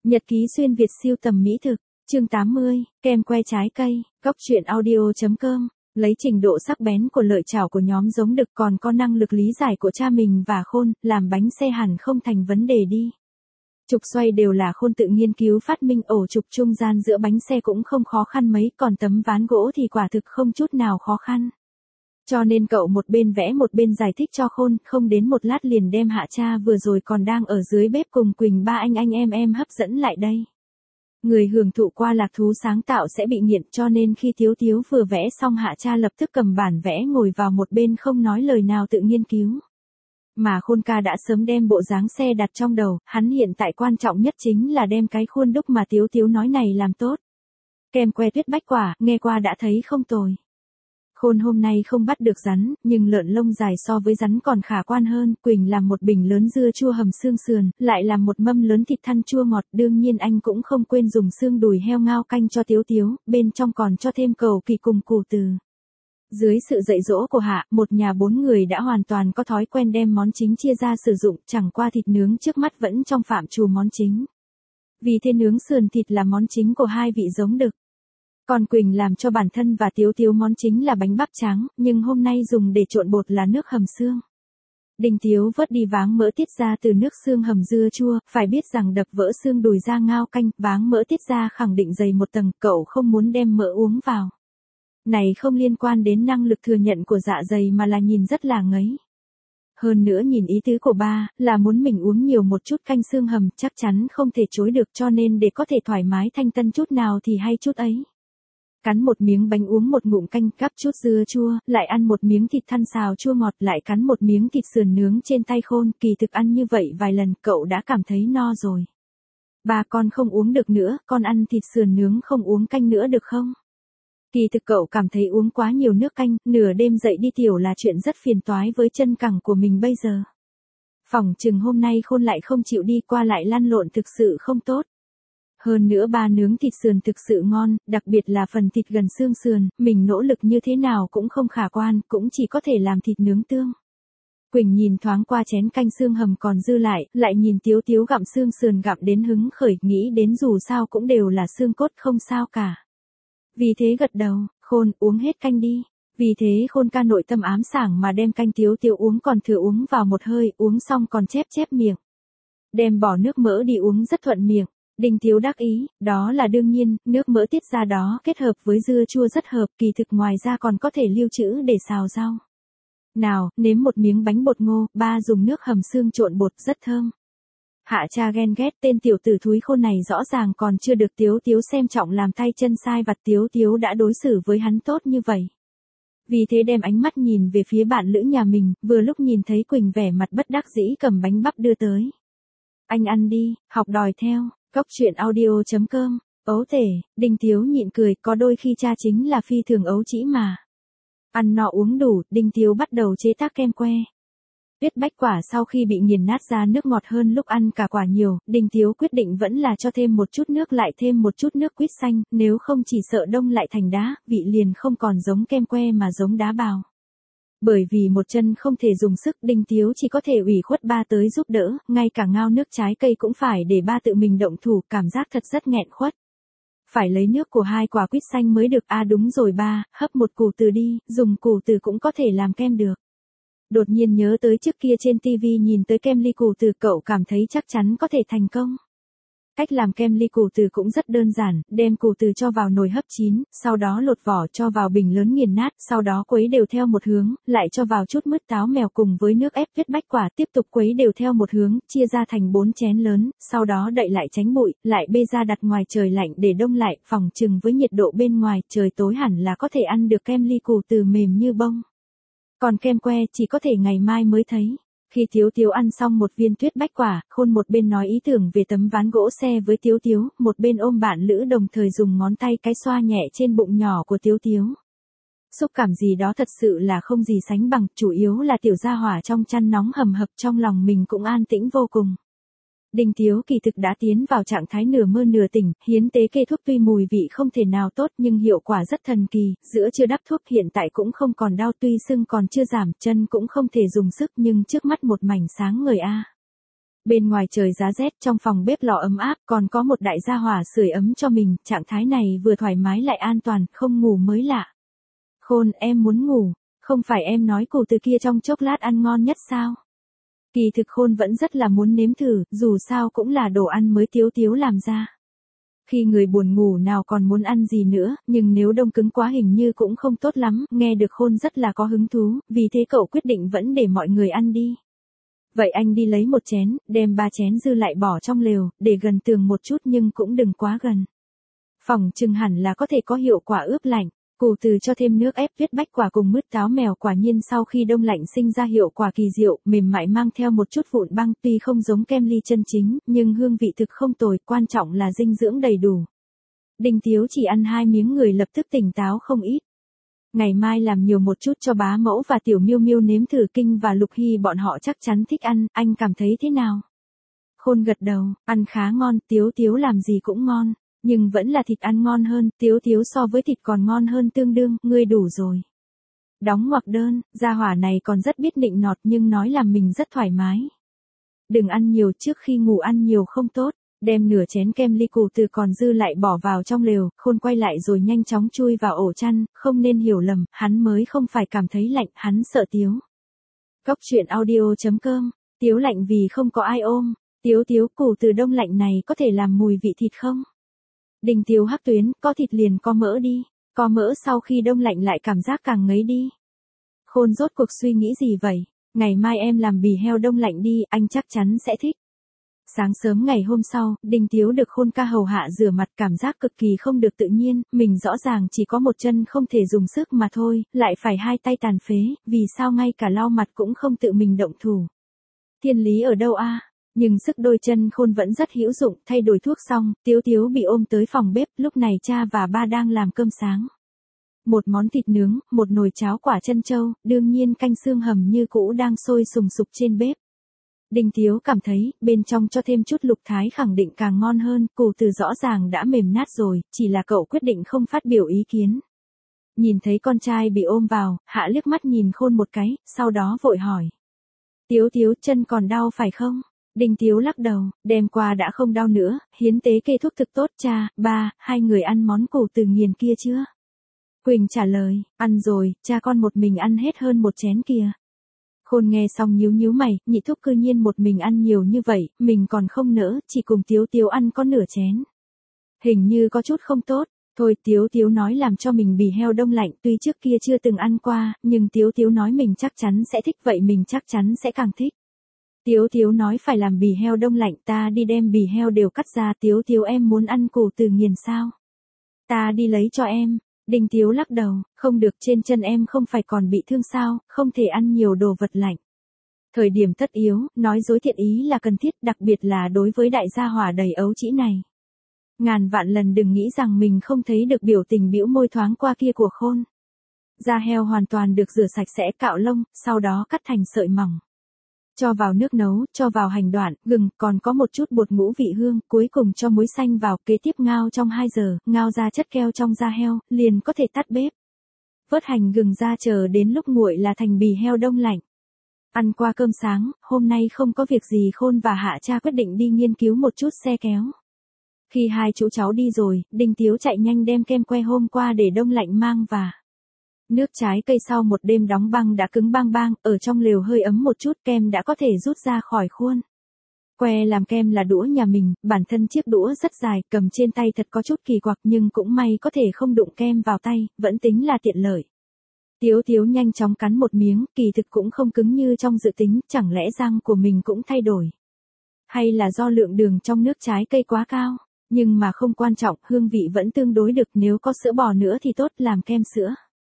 Nhật ký xuyên Việt siêu tầm mỹ thực, chương 80, kem que trái cây, góc truyện audio.com, lấy trình độ sắc bén của lợi chảo của nhóm giống đực còn có năng lực lý giải của cha mình và Khôn, làm bánh xe hẳn không thành vấn đề đi. Trục xoay đều là Khôn tự nghiên cứu phát minh, ổ trục trung gian giữa bánh xe cũng không khó khăn mấy, còn tấm ván gỗ thì quả thực không chút nào khó khăn. Cho nên cậu một bên vẽ một bên giải thích cho Khôn, không đến một lát liền đem Hạ cha vừa rồi còn đang ở dưới bếp cùng Quỳnh ba anh em hấp dẫn lại đây. Người hưởng thụ qua lạc thú sáng tạo sẽ bị nghiện, cho nên khi Tiếu Tiếu vừa vẽ xong Hạ cha lập tức cầm bản vẽ ngồi vào một bên không nói lời nào tự nghiên cứu. Mà Khôn ca đã sớm đem bộ dáng xe đặt trong đầu, hắn hiện tại quan trọng nhất chính là đem cái khuôn đúc mà Tiếu Tiếu nói này làm tốt. Kem que tuyết bách quả, nghe qua đã thấy không tồi. Khôn hôm nay không bắt được rắn, nhưng lợn lông dài so với rắn còn khả quan hơn. Quỳnh làm một bình lớn dưa chua hầm xương sườn, lại làm một mâm lớn thịt thăn chua ngọt. Đương nhiên anh cũng không quên dùng xương đùi heo ngao canh cho Tiếu Tiếu, bên trong còn cho thêm cầu kỳ cùng củ từ. Dưới sự dạy dỗ của Hạ, một nhà 4 người đã hoàn toàn có thói quen đem món chính chia ra sử dụng, chẳng qua thịt nướng trước mắt vẫn trong phạm trù món chính. Vì thế nướng sườn thịt là món chính của hai vị giống đực. Còn Quỳnh làm cho bản thân và Tiếu Tiếu món chính là bánh bắp tráng, nhưng hôm nay dùng để trộn bột là nước hầm xương. Đinh Tiếu vớt đi váng mỡ tiết ra từ nước xương hầm dưa chua, phải biết rằng đập vỡ xương đùi ra ngao canh, váng mỡ tiết ra khẳng định dày một tầng, cậu không muốn đem mỡ uống vào. Này không liên quan đến năng lực thừa nhận của dạ dày mà là nhìn rất là ngấy. Hơn nữa nhìn ý tứ của ba, là muốn mình uống nhiều một chút canh xương hầm, chắc chắn không thể chối được, cho nên để có thể thoải mái thanh tân chút nào thì hay chút ấy. Cắn một miếng bánh uống một ngụm canh, gắp chút dưa chua, lại ăn một miếng thịt thăn xào chua ngọt, lại cắn một miếng thịt sườn nướng trên tay Khôn. Kỳ thực ăn như vậy vài lần cậu đã cảm thấy no rồi. Ba, con không uống được nữa, con ăn thịt sườn nướng không uống canh nữa được không? Kỳ thực cậu cảm thấy uống quá nhiều nước canh, nửa đêm dậy đi tiểu là chuyện rất phiền toái với chân cẳng của mình bây giờ. Phỏng chừng hôm nay Khôn lại không chịu đi, qua lại lăn lộn thực sự không tốt. Hơn nữa ba nướng thịt sườn thực sự ngon, đặc biệt là phần thịt gần xương sườn, mình nỗ lực như thế nào cũng không khả quan, cũng chỉ có thể làm thịt nướng tương. Quỳnh nhìn thoáng qua chén canh xương hầm còn dư lại nhìn Tiếu Tiếu gặm xương sườn gặm đến hứng khởi, nghĩ đến dù sao cũng đều là xương cốt không sao cả. Vì thế gật đầu, Khôn uống hết canh đi. Vì thế Khôn ca nội tâm ám sảng mà đem canh Tiếu Tiếu uống còn thừa uống vào một hơi, uống xong còn chép miệng. Đem bỏ nước mỡ đi uống rất thuận miệng. Đinh Tiếu đắc ý, đó là đương nhiên, nước mỡ tiết ra đó kết hợp với dưa chua rất hợp, kỳ thực ngoài ra còn có thể lưu trữ để xào rau. Nào, nếm một miếng bánh bột ngô, ba dùng nước hầm xương trộn bột rất thơm. Hạ cha ghen ghét, tên tiểu tử thúi Khôn này rõ ràng còn chưa được Tiếu Tiếu xem trọng làm tay chân sai vặt, Tiếu Tiếu đã đối xử với hắn tốt như vậy. Vì thế đem ánh mắt nhìn về phía bạn lữ nhà mình, vừa lúc nhìn thấy Quỳnh vẻ mặt bất đắc dĩ cầm bánh bắp đưa tới. Anh ăn đi, học đòi theo. Góc truyện audio.com, ấu tể, Đinh Tiếu nhịn cười, có đôi khi cha chính là phi thường ấu trĩ mà. Ăn no uống đủ, Đinh Tiếu bắt đầu chế tác kem que. Tuyết bách quả sau khi bị nghiền nát ra nước ngọt hơn lúc ăn cả quả nhiều, Đinh Tiếu quyết định vẫn là cho thêm một chút nước, lại thêm một chút nước quýt xanh, nếu không chỉ sợ đông lại thành đá, vị liền không còn giống kem que mà giống đá bào. Bởi vì một chân không thể dùng sức, Đinh Tiếu chỉ có thể ủy khuất ba tới giúp đỡ, ngay cả ngao nước trái cây cũng phải để ba tự mình động thủ, cảm giác thật rất nghẹn khuất. Phải lấy nước của 2 quả quýt xanh mới được, à đúng rồi ba, hấp một củ từ đi, dùng củ từ cũng có thể làm kem được. Đột nhiên nhớ tới trước kia trên TV nhìn tới kem ly củ từ, cậu cảm thấy chắc chắn có thể thành công. Cách làm kem ly củ từ cũng rất đơn giản, đem củ từ cho vào nồi hấp chín, sau đó lột vỏ cho vào bình lớn nghiền nát, sau đó quấy đều theo một hướng, lại cho vào chút mứt táo mèo cùng với nước ép tuyết bách quả, tiếp tục quấy đều theo một hướng, chia ra thành 4 chén lớn, sau đó đậy lại tránh bụi, lại bê ra đặt ngoài trời lạnh để đông lại, phòng chừng với nhiệt độ bên ngoài trời tối hẳn là có thể ăn được kem ly củ từ mềm như bông. Còn kem que chỉ có thể ngày mai mới thấy. Khi Tiếu Tiếu ăn xong một viên tuyết bách quả, Khôn một bên nói ý tưởng về tấm ván gỗ xe với Tiếu Tiếu, một bên ôm bạn lữ đồng thời dùng ngón tay cái xoa nhẹ trên bụng nhỏ của Tiếu Tiếu. Xúc cảm gì đó thật sự là không gì sánh bằng, chủ yếu là tiểu gia hỏa trong chăn nóng hầm hập trong lòng mình cũng an tĩnh vô cùng. Đinh Tiếu kỳ thực đã tiến vào trạng thái nửa mơ nửa tỉnh, hiến tế kê thuốc tuy mùi vị không thể nào tốt nhưng hiệu quả rất thần kỳ, giữa chưa đắp thuốc hiện tại cũng không còn đau, tuy sưng còn chưa giảm, chân cũng không thể dùng sức nhưng trước mắt một mảnh sáng ngời a. Bên ngoài trời giá rét, trong phòng bếp lò ấm áp, còn có một đại gia hỏa sưởi ấm cho mình, trạng thái này vừa thoải mái lại an toàn, không ngủ mới lạ. Khôn, em muốn ngủ, không phải em nói củ từ kia trong chốc lát ăn ngon nhất sao? Kỳ thực Khôn vẫn rất là muốn nếm thử, dù sao cũng là đồ ăn mới Tiếu Tiếu làm ra. Khi người buồn ngủ nào còn muốn ăn gì nữa, nhưng nếu đông cứng quá hình như cũng không tốt lắm, nghe được Khôn rất là có hứng thú, vì thế cậu quyết định vẫn để mọi người ăn đi. Vậy anh đi lấy một chén, đem 3 chén dư lại bỏ trong lều, để gần tường một chút nhưng cũng đừng quá gần. Phỏng chừng hẳn là có thể có hiệu quả ướp lạnh. Củ từ cho thêm nước ép viết bách quả cùng mứt táo mèo, quả nhiên sau khi đông lạnh sinh ra hiệu quả kỳ diệu, mềm mại mang theo một chút vụn băng, tuy không giống kem ly chân chính, nhưng hương vị thực không tồi, quan trọng là dinh dưỡng đầy đủ. Đinh Tiếu chỉ ăn 2 miếng người lập tức tỉnh táo không ít. Ngày mai làm nhiều một chút cho bá mẫu và tiểu miêu miêu nếm thử, Kinh và Lục Hy bọn họ chắc chắn thích ăn, anh cảm thấy thế nào? Khôn gật đầu, ăn khá ngon, Tiếu Tiếu làm gì cũng ngon. Nhưng vẫn là thịt ăn ngon hơn, Tiếu Tiếu so với thịt còn ngon hơn tương đương, ngươi đủ rồi. Đóng ngoặc đơn, gia hỏa này còn rất biết nịnh nọt nhưng nói làm mình rất thoải mái. Đừng ăn nhiều, trước khi ngủ ăn nhiều không tốt, đem nửa chén kem ly củ từ còn dư lại bỏ vào trong lều, Khôn quay lại rồi nhanh chóng chui vào ổ chăn, không nên hiểu lầm, hắn mới không phải cảm thấy lạnh, hắn sợ Tiếu. Cóc truyện audio.com, Tiếu lạnh vì không có ai ôm, Tiếu Tiếu củ từ đông lạnh này có thể làm mùi vị thịt không? Đinh Tiếu hắc tuyến, có thịt liền có mỡ đi, có mỡ sau khi đông lạnh lại cảm giác càng ngấy đi. Khôn rốt cuộc suy nghĩ gì vậy? Ngày mai em làm bì heo đông lạnh đi, anh chắc chắn sẽ thích. Sáng sớm ngày hôm sau, Đinh Tiếu được Khôn ca hầu hạ rửa mặt, cảm giác cực kỳ không được tự nhiên, mình rõ ràng chỉ có một chân không thể dùng sức mà thôi, lại phải 2 tay tàn phế, vì sao ngay cả lau mặt cũng không tự mình động thủ. Thiên lý ở đâu a? Nhưng sức đôi chân Khôn vẫn rất hữu dụng, thay đổi thuốc xong, Tiếu Tiếu bị ôm tới phòng bếp, lúc này cha và ba đang làm cơm sáng. Một món thịt nướng, một nồi cháo quả trân châu, đương nhiên canh xương hầm như cũ đang sôi sùng sục trên bếp. Đinh Tiếu cảm thấy, bên trong cho thêm chút lục thái khẳng định càng ngon hơn, củ từ rõ ràng đã mềm nát rồi, chỉ là cậu quyết định không phát biểu ý kiến. Nhìn thấy con trai bị ôm vào, Hạ liếc mắt nhìn Khôn một cái, sau đó vội hỏi. Tiếu Tiếu, chân còn đau phải không? Đinh Tiếu lắc đầu, đêm qua đã không đau nữa, hiến tế kê thuốc thực tốt. Cha, ba, hai người ăn món củ từ nghiền kia chưa? Quỳnh trả lời, ăn rồi, cha con một mình ăn hết hơn 1 chén kìa. Khôn nghe xong nhíu nhíu mày, nhị thúc cư nhiên một mình ăn nhiều như vậy, mình còn không nỡ, chỉ cùng Tiếu Tiếu ăn có nửa chén. Hình như có chút không tốt, thôi Tiếu Tiếu nói làm cho mình bì heo đông lạnh, tuy trước kia chưa từng ăn qua, nhưng Tiếu Tiếu nói mình chắc chắn sẽ thích, vậy mình chắc chắn sẽ càng thích. Tiếu Tiếu nói phải làm bì heo đông lạnh, ta đi đem bì heo đều cắt ra. Tiếu Tiếu em muốn ăn củ từ nghiền sao? Ta đi lấy cho em. Đinh Tiếu lắc đầu, không được, trên chân em không phải còn bị thương sao, không thể ăn nhiều đồ vật lạnh. Thời điểm tất yếu, nói dối thiện ý là cần thiết, đặc biệt là đối với đại gia hỏa đầy ấu trĩ này. Ngàn vạn lần đừng nghĩ rằng mình không thấy được biểu tình bĩu môi thoáng qua kia của Khôn. Da heo hoàn toàn được rửa sạch sẽ, cạo lông, sau đó cắt thành sợi mỏng. Cho vào nước nấu, cho vào hành đoạn, gừng, còn có một chút bột ngũ vị hương, cuối cùng cho muối xanh vào, kế tiếp ngao trong 2 giờ, ngao ra chất keo trong da heo, liền có thể tắt bếp. Vớt hành gừng ra chờ đến lúc nguội là thành bì heo đông lạnh. Ăn qua cơm sáng, hôm nay không có việc gì, Khôn và Hạ cha quyết định đi nghiên cứu một chút xe kéo. Khi hai chú cháu đi rồi, Đinh Tiếu chạy nhanh đem kem que hôm qua để đông lạnh mang và nước trái cây sau một đêm đóng băng đã cứng bang bang, ở trong lều hơi ấm một chút, kem đã có thể rút ra khỏi khuôn. Que làm kem là đũa nhà mình, bản thân chiếc đũa rất dài, cầm trên tay thật có chút kỳ quặc nhưng cũng may có thể không đụng kem vào tay, vẫn tính là tiện lợi. Tiếu Tiếu nhanh chóng cắn một miếng, kỳ thực cũng không cứng như trong dự tính, chẳng lẽ răng của mình cũng thay đổi? Hay là do lượng đường trong nước trái cây quá cao? Nhưng mà không quan trọng, hương vị vẫn tương đối được, nếu có sữa bò nữa thì tốt, làm kem sữa.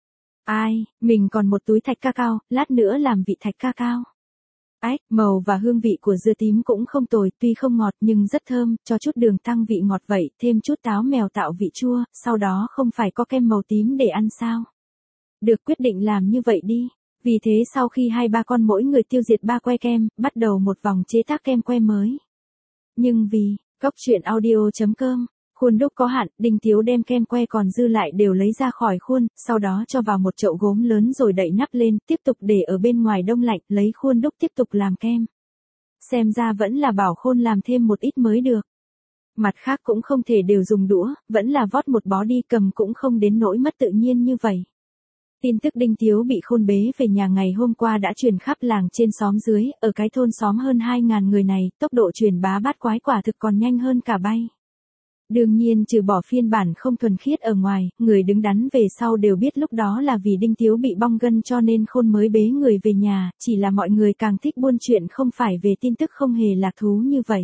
Ai, mình còn một túi thạch cacao, lát nữa làm vị thạch cacao. Ách, màu và hương vị của dưa tím cũng không tồi, tuy không ngọt nhưng rất thơm, cho chút đường tăng vị ngọt vậy, thêm chút táo mèo tạo vị chua, sau đó không phải có kem màu tím để ăn sao? Được, quyết định làm như vậy đi. Vì thế sau khi 2-3 con mỗi người tiêu diệt 3 que kem, bắt đầu một vòng chế tác kem que mới. Nhưng vì, cóc truyện audio.com, khuôn đúc có hạn, Đinh Tiếu đem kem que còn dư lại đều lấy ra khỏi khuôn, sau đó cho vào một chậu gốm lớn rồi đậy nắp lên, tiếp tục để ở bên ngoài đông lạnh, lấy khuôn đúc tiếp tục làm kem. Xem ra vẫn là bảo Khôn làm thêm một ít mới được. Mặt khác cũng không thể đều dùng đũa, vẫn là vót một bó đi, cầm cũng không đến nỗi mất tự nhiên như vậy. Tin tức Đinh Tiếu bị Khôn bế về nhà ngày hôm qua đã truyền khắp làng trên xóm dưới, ở cái thôn xóm hơn 2.000 người này, tốc độ truyền bá bát quái quả thực còn nhanh hơn cả bay. Đương nhiên trừ bỏ phiên bản không thuần khiết ở ngoài, người đứng đắn về sau đều biết lúc đó là vì Đinh Tiếu bị bong gân cho nên Khôn mới bế người về nhà, chỉ là mọi người càng thích buôn chuyện không phải về tin tức không hề lạc thú như vậy.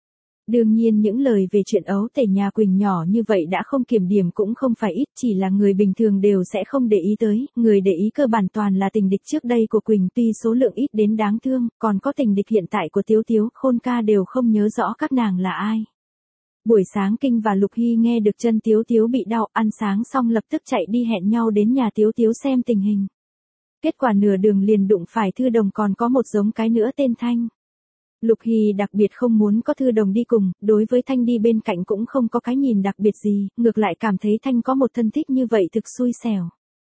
Đương nhiên những lời về chuyện ấu tể nhà Quỳnh nhỏ như vậy đã không kiểm điểm cũng không phải ít, chỉ là người bình thường đều sẽ không để ý tới, người để ý cơ bản toàn là tình địch trước đây của Quỳnh, tuy số lượng ít đến đáng thương, còn có tình địch hiện tại của Tiếu Tiếu, Khôn ca đều không nhớ rõ các nàng là ai. Buổi sáng Kinh và Lục Hy nghe được chân Tiếu Tiếu bị đau, ăn sáng xong lập tức chạy đi hẹn nhau đến nhà Tiếu Tiếu xem tình hình. Kết quả nửa đường liền đụng phải Thư Đồng, còn có một giống cái nữa tên Thanh. Lục Hy đặc biệt không muốn có Thư Đồng đi cùng, đối với Thanh đi bên cạnh cũng không có cái nhìn đặc biệt gì, ngược lại cảm thấy Thanh có một thân thích như vậy thực xui xẻo.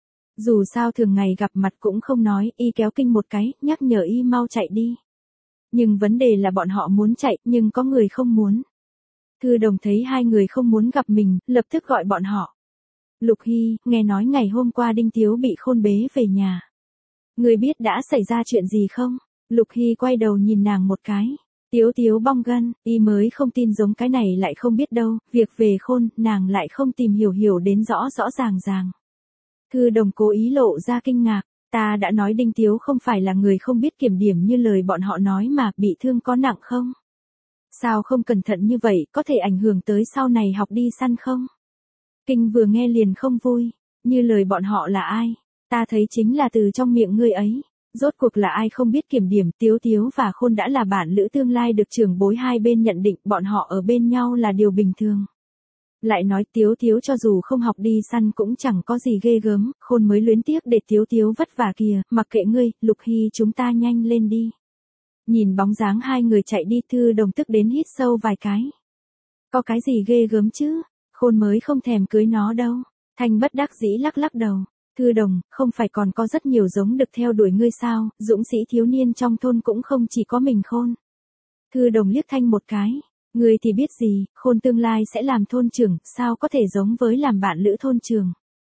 Dù sao thường ngày gặp mặt cũng không nói, y kéo Kinh một cái, nhắc nhở y mau chạy đi. Nhưng vấn đề là bọn họ muốn chạy, nhưng có người không muốn. Thư Đồng thấy hai người không muốn gặp mình, lập tức gọi bọn họ. Lục Hy, nghe nói ngày hôm qua Đinh Tiếu bị Khôn bế về nhà. Người biết đã xảy ra chuyện gì không? Lục Hy quay đầu nhìn nàng một cái. Tiếu Tiếu bong gân, y mới không tin giống cái này lại không biết đâu, việc về Khôn, nàng lại không tìm hiểu đến rõ ràng ràng. Thư Đồng cố ý lộ ra kinh ngạc, ta đã nói Đinh Tiếu không phải là người không biết kiểm điểm như lời bọn họ nói mà, bị thương có nặng không? Sao không cẩn thận như vậy, có thể ảnh hưởng tới sau này học đi săn không? Kinh vừa nghe liền không vui, như lời bọn họ là ai? Ta thấy chính là từ trong miệng ngươi ấy. Rốt cuộc là ai không biết kiểm điểm, Tiếu Tiếu và Khôn đã là bạn lữ tương lai được trưởng bối hai bên nhận định bọn họ ở bên nhau là điều bình thường. Lại nói Tiếu Tiếu cho dù không học đi săn cũng chẳng có gì ghê gớm, Khôn mới luyến tiếc để Tiếu Tiếu vất vả kìa, mặc kệ ngươi, Lục Hy chúng ta nhanh lên đi. Nhìn bóng dáng hai người chạy đi, Thư Đồng tức đến hít sâu vài cái. Có cái gì ghê gớm chứ, Khôn mới không thèm cưới nó đâu. Thanh bất đắc dĩ lắc đầu. Thư Đồng, không phải còn có rất nhiều giống được theo đuổi ngươi sao, dũng sĩ thiếu niên trong thôn cũng không chỉ có mình Khôn. Thư Đồng liếc Thanh một cái, ngươi thì biết gì, Khôn tương lai sẽ làm thôn trưởng, sao có thể giống với làm bạn lữ thôn trưởng.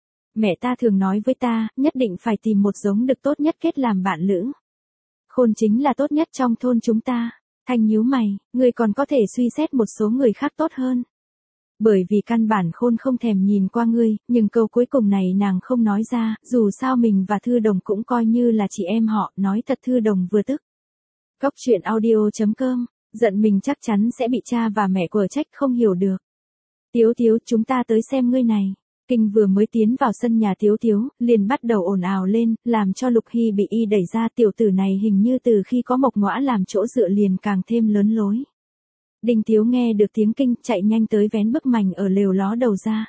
Mẹ ta thường nói với ta, nhất định phải tìm một giống được tốt nhất kết làm bạn lữ. Khôn chính là tốt nhất trong thôn chúng ta. Thanh nhíu mày, ngươi còn có thể suy xét một số người khác tốt hơn. Bởi vì căn bản Khôn không thèm nhìn qua ngươi, nhưng câu cuối cùng này nàng không nói ra, dù sao mình và Thư Đồng cũng coi như là chị em họ, nói thật Thư Đồng vừa tức. Góc truyện audio.com, giận mình chắc chắn sẽ bị cha và mẹ quở trách không hiểu được. Tiếu Tiếu, chúng ta tới xem ngươi này. Kinh vừa mới tiến vào sân nhà Tiếu Tiếu, liền bắt đầu ồn ào lên, làm cho Lục Hy bị y đẩy ra, tiểu tử này hình như từ khi có Mộc Ngõa làm chỗ dựa liền càng thêm lớn lối. Đinh Tiếu nghe được tiếng Kinh, chạy nhanh tới vén bức mành ở lều ló đầu ra.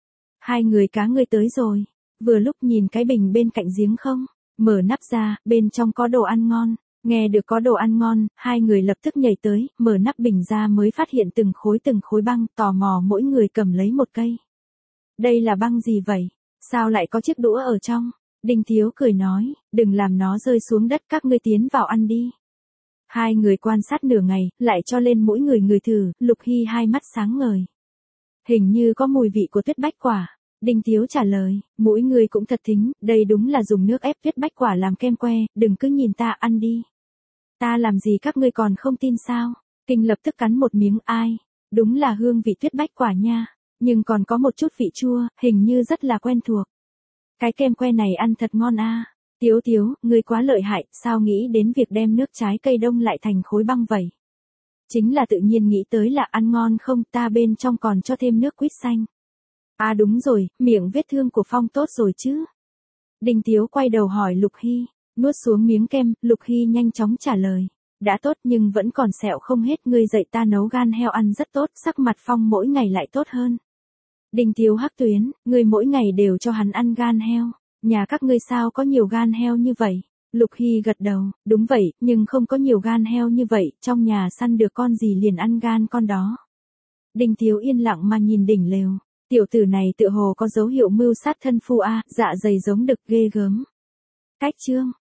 Hai người cá ngươi tới rồi, vừa lúc nhìn cái bình bên cạnh giếng không, mở nắp ra, bên trong có đồ ăn ngon. Nghe được có đồ ăn ngon, hai người lập tức nhảy tới, mở nắp bình ra mới phát hiện từng khối băng, tò mò mỗi người cầm lấy một cây. Đây là băng gì vậy? Sao lại có chiếc đũa ở trong? Đinh Tiếu cười nói, đừng làm nó rơi xuống đất, các ngươi tiến vào ăn đi. Hai người quan sát nửa ngày, lại cho lên mỗi người thử, Lục Hy hai mắt sáng ngời. Hình như có mùi vị của tuyết bách quả. Đinh Tiếu trả lời, mỗi người cũng thật thính, đây đúng là dùng nước ép tuyết bách quả làm kem que, đừng cứ nhìn ta ăn đi. Ta làm gì các ngươi còn không tin sao? Kinh lập tức cắn một miếng, ai? Đúng là hương vị tuyết bách quả nha, nhưng còn có một chút vị chua, hình như rất là quen thuộc. Cái kem que này ăn thật ngon a. Tiếu Tiếu, ngươi quá lợi hại, sao nghĩ đến việc đem nước trái cây đông lại thành khối băng vậy? Chính là tự nhiên nghĩ tới là ăn ngon không, ta bên trong còn cho thêm nước quýt xanh. À đúng rồi, miệng vết thương của Phong tốt rồi chứ? Đinh Tiếu quay đầu hỏi Lục Hy, nuốt xuống miếng kem, Lục Hy nhanh chóng trả lời. Đã tốt nhưng vẫn còn sẹo không hết, ngươi dạy ta nấu gan heo ăn rất tốt, sắc mặt Phong mỗi ngày lại tốt hơn. Đinh Tiếu hắc tuyến, ngươi mỗi ngày đều cho hắn ăn gan heo. Nhà các ngươi sao có nhiều gan heo như vậy? Lục Hy gật đầu, đúng vậy, nhưng không có nhiều gan heo như vậy, trong nhà săn được con gì liền ăn gan con đó. Đinh Tiếu yên lặng mà nhìn đỉnh lều, tiểu tử này tựa hồ có dấu hiệu mưu sát thân phu a, dạ dày giống đực ghê gớm. Cách chương